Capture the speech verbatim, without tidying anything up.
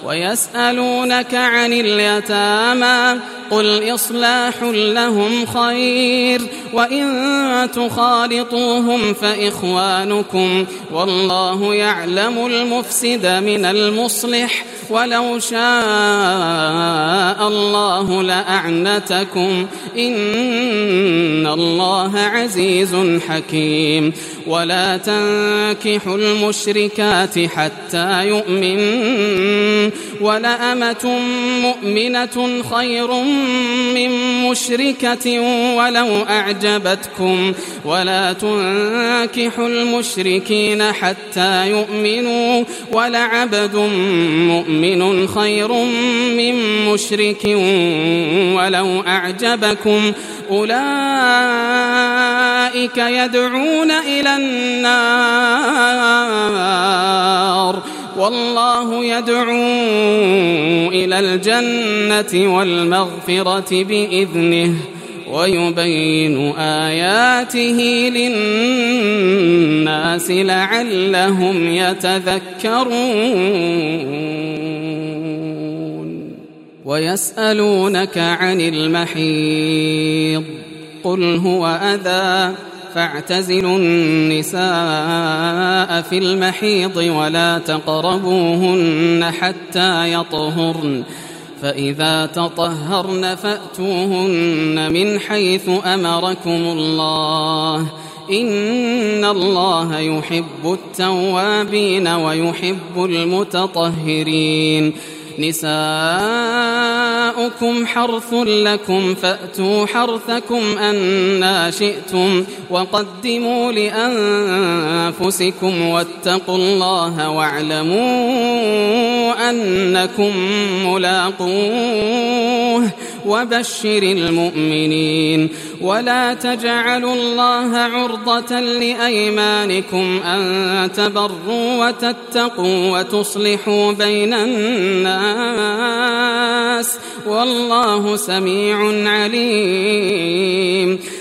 ويسألونك عن اليتامى قل إصلاح لهم خير وإن تخالطوهم فإخوانكم والله يعلم المفسد من المصلح ولو شاء الله لأعنتكم إن الله عزيز حكيم. ولا تنكحوا المشركات حتى يؤمنوا ولأمة مؤمنة خير من مشركة ولو أعجبتكم ولا تنكحوا المشركين حتى يؤمنوا ولعبد مؤمن خير من مشرك ولو أعجبكم أولئك يدعون إلى النار والله يدعو إلى الجنة والمغفرة بإذنه ويبين آياته للناس لعلهم يتذكرون. ويسألونك عن المحيض قل هو أذى فاعتزلوا النساء في المحيض ولا تقربوهن حتى يطهرن فإذا تطهرن فأتوهن من حيث أمركم الله إن الله يحب التوابين ويحب المتطهرين. نساؤكم حرث لكم فأتوا حرثكم أنى شئتم وقدموا لأنفسكم واتقوا الله واعلموا أنكم ملاقوه وبشر المؤمنين. ولا تجعلوا الله عرضة لأيمانكم أن تبروا وتتقوا وتصلحوا بين الناس والله سميع عليم.